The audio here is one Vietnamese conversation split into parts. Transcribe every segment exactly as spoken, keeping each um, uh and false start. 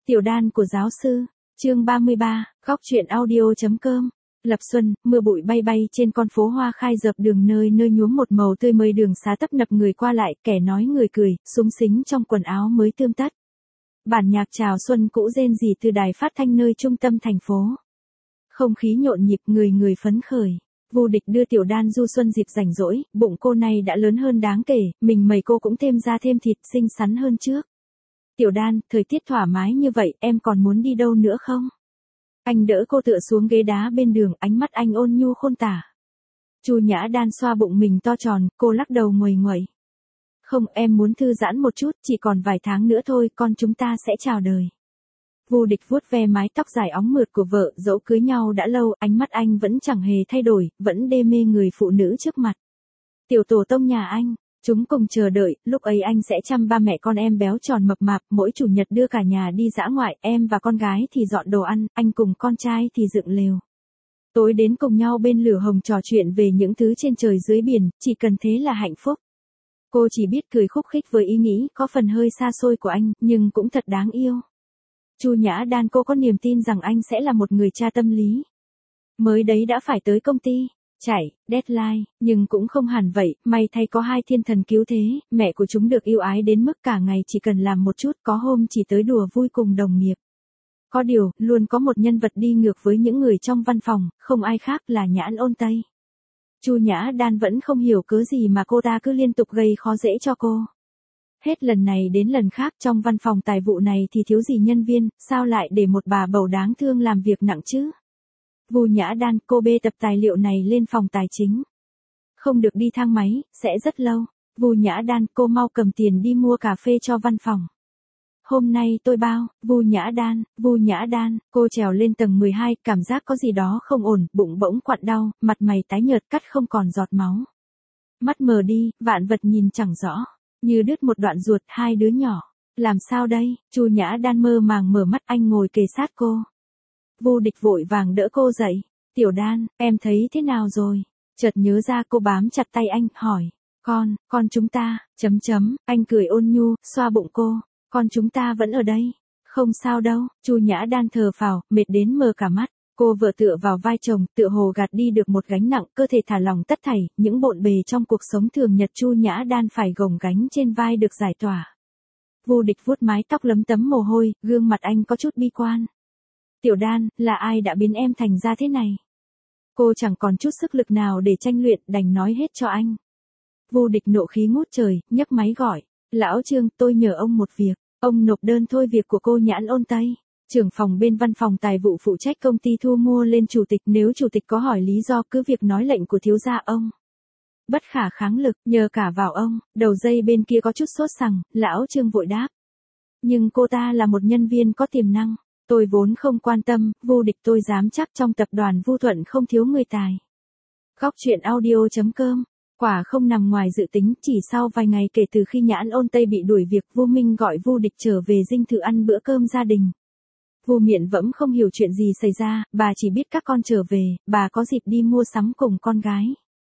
Tiểu đan của giáo sư, chương ba mươi ba, góc truyện audio.com. Lập xuân, mưa bụi bay bay trên con phố hoa khai dập đường nơi nơi nhuốm một màu tươi mới, đường xá tấp nập người qua lại, kẻ nói người cười, súng xính trong quần áo mới tươm tất. Bản nhạc chào xuân cũ rên rỉ từ đài phát thanh nơi trung tâm thành phố. Không khí nhộn nhịp, người người phấn khởi. Vô Địch đưa Tiểu Đan du xuân dịp rảnh rỗi, bụng cô này đã lớn hơn đáng kể, mình mày cô cũng thêm da thêm thịt, xinh xắn hơn trước. Tiểu Đan, thời tiết thoải mái như vậy, em còn muốn đi đâu nữa không? Anh đỡ cô tựa xuống ghế đá bên đường, ánh mắt anh ôn nhu khôn tả. Chu Nhã Đan xoa bụng mình to tròn, cô lắc đầu nguầy nguậy. Không, em muốn thư giãn một chút, chỉ còn vài tháng nữa thôi, con chúng ta sẽ chào đời. Vô Địch vuốt ve mái tóc dài óng mượt của vợ, dẫu cưới nhau đã lâu, ánh mắt anh vẫn chẳng hề thay đổi, vẫn đê mê người phụ nữ trước mặt. Tiểu tổ tông nhà anh, chúng cùng chờ đợi, lúc ấy anh sẽ chăm ba mẹ con em béo tròn mập mạp, mỗi chủ nhật đưa cả nhà đi dã ngoại, em và con gái thì dọn đồ ăn, anh cùng con trai thì dựng lều. Tối đến cùng nhau bên lửa hồng trò chuyện về những thứ trên trời dưới biển, chỉ cần thế là hạnh phúc. Cô chỉ biết cười khúc khích với ý nghĩ có phần hơi xa xôi của anh, nhưng cũng thật đáng yêu. Chu Nhã Đan, cô có niềm tin rằng anh sẽ là một người cha tâm lý. Mới đấy đã phải tới công ty, chạy, deadline, nhưng cũng không hẳn vậy, may thay có hai thiên thần cứu thế, mẹ của chúng được yêu ái đến mức cả ngày chỉ cần làm một chút, có hôm chỉ tới đùa vui cùng đồng nghiệp. Có điều, luôn có một nhân vật đi ngược với những người trong văn phòng, không ai khác là Nhãn Ôn Tây. Chu Nhã Đan vẫn không hiểu cớ gì mà cô ta cứ liên tục gây khó dễ cho cô. Hết lần này đến lần khác trong văn phòng tài vụ này thì thiếu gì nhân viên, sao lại để một bà bầu đáng thương làm việc nặng chứ? Vu Nhã Đan, cô bê tập tài liệu này lên phòng tài chính. Không được đi thang máy, sẽ rất lâu. Vu Nhã Đan, cô mau cầm tiền đi mua cà phê cho văn phòng. Hôm nay tôi bao, Vu Nhã Đan, Vu Nhã Đan, cô trèo lên tầng mười hai, cảm giác có gì đó không ổn, bụng bỗng quặn đau, mặt mày tái nhợt cắt không còn giọt máu. Mắt mờ đi, vạn vật nhìn chẳng rõ. Như đứt một đoạn ruột, hai đứa nhỏ. Làm sao đây? Chu Nhã Đan mơ màng mở mắt, anh ngồi kề sát cô. Vô Địch vội vàng đỡ cô dậy. Tiểu Đan, em thấy thế nào rồi? Chợt nhớ ra, cô bám chặt tay anh, hỏi. Con, con chúng ta, chấm chấm, anh cười ôn nhu, xoa bụng cô. Con chúng ta vẫn ở đây. Không sao đâu. Chu Nhã Đan thở phào, mệt đến mờ cả mắt. Cô vợ tựa vào vai chồng, tựa hồ gạt đi được một gánh nặng, cơ thể thả lỏng tất thảy, những bộn bề trong cuộc sống thường nhật Chu Nhã Đan phải gồng gánh trên vai được giải tỏa. Vô Địch vuốt mái tóc lấm tấm mồ hôi, gương mặt anh có chút bi quan. Tiểu Đan, là ai đã biến em thành ra thế này? Cô chẳng còn chút sức lực nào để tranh luyện, đành nói hết cho anh. Vô Địch nộ khí ngút trời, nhấc máy gọi. Lão Trương, tôi nhờ ông một việc. Ông nộp đơn thôi việc của cô Nhãn Ôn Tây. Trưởng phòng bên văn phòng tài vụ phụ trách công ty thu mua lên chủ tịch, nếu chủ tịch có hỏi lý do cứ việc nói lệnh của thiếu gia ông. Bất khả kháng lực, nhờ cả vào ông. Đầu dây bên kia có chút sốt sằng, lão Trương vội đáp. Nhưng cô ta là một nhân viên có tiềm năng. Tôi vốn không quan tâm, Vô Địch tôi dám chắc trong tập đoàn Vu Thuận không thiếu người tài. Góc truyện audio.com. Quả không nằm ngoài dự tính, chỉ sau vài ngày kể từ khi Nhãn Ôn Tây bị đuổi việc, Vu Minh gọi Vô Địch trở về dinh thự ăn bữa cơm gia đình. Vu Miện vẫn không hiểu chuyện gì xảy ra, bà chỉ biết các con trở về, bà có dịp đi mua sắm cùng con gái.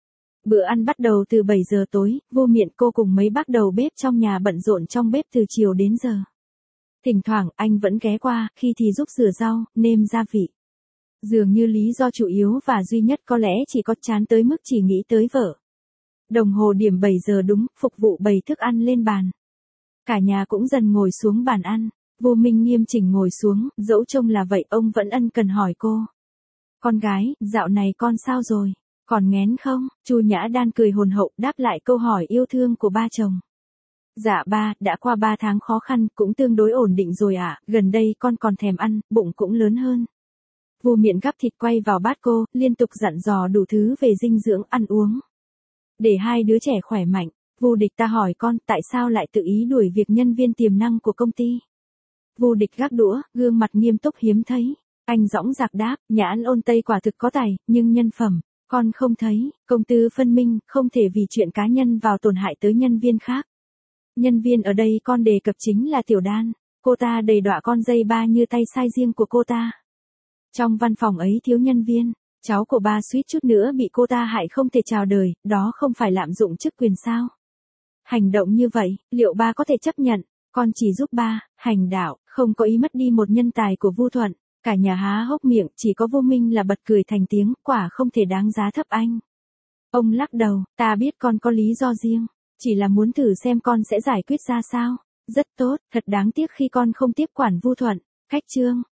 Bữa ăn bắt đầu từ bảy giờ tối, Vu Miện cô cùng mấy bác đầu bếp trong nhà bận rộn trong bếp từ chiều đến giờ. Thỉnh thoảng anh vẫn ghé qua, khi thì giúp rửa rau, nêm gia vị. Dường như lý do chủ yếu và duy nhất có lẽ chỉ có chán tới mức chỉ nghĩ tới vợ. Đồng hồ điểm bảy giờ đúng, phục vụ bày thức ăn lên bàn. Cả nhà cũng dần ngồi xuống bàn ăn. Vô Minh nghiêm chỉnh ngồi xuống, dẫu trông là vậy ông vẫn ân cần hỏi cô. Con gái, dạo này con sao rồi? Còn nghén không? Chu Nhã Đan cười hồn hậu đáp lại câu hỏi yêu thương của ba chồng. Dạ ba, đã qua ba tháng khó khăn, cũng tương đối ổn định rồi ạ, à. Gần đây con còn thèm ăn, bụng cũng lớn hơn. Vu Miện gắp thịt quay vào bát cô, liên tục dặn dò đủ thứ về dinh dưỡng ăn uống. Để hai đứa trẻ khỏe mạnh, Vô Địch ta hỏi con, tại sao lại tự ý đuổi việc nhân viên tiềm năng của công ty? Vô Địch gác đũa, gương mặt nghiêm túc hiếm thấy. Anh dõng dạc đáp, Nhãn Ôn Tây quả thực có tài, nhưng nhân phẩm, con không thấy, công tư phân minh, không thể vì chuyện cá nhân vào tổn hại tới nhân viên khác. Nhân viên ở đây con đề cập chính là Tiểu Đan, cô ta đầy đọa con dây ba như tay sai riêng của cô ta. Trong văn phòng ấy thiếu nhân viên, cháu của ba suýt chút nữa bị cô ta hại không thể chào đời, đó không phải lạm dụng chức quyền sao? Hành động như vậy, liệu ba có thể chấp nhận? Con chỉ giúp ba, hành đạo, không có ý mất đi một nhân tài của Vu Thuận. Cả nhà há hốc miệng, chỉ có Vô Minh là bật cười thành tiếng, quả không thể đáng giá thấp anh. Ông lắc đầu, ta biết con có lý do riêng, chỉ là muốn thử xem con sẽ giải quyết ra sao. Rất tốt, thật đáng tiếc khi con không tiếp quản Vu Thuận. Khách Trương,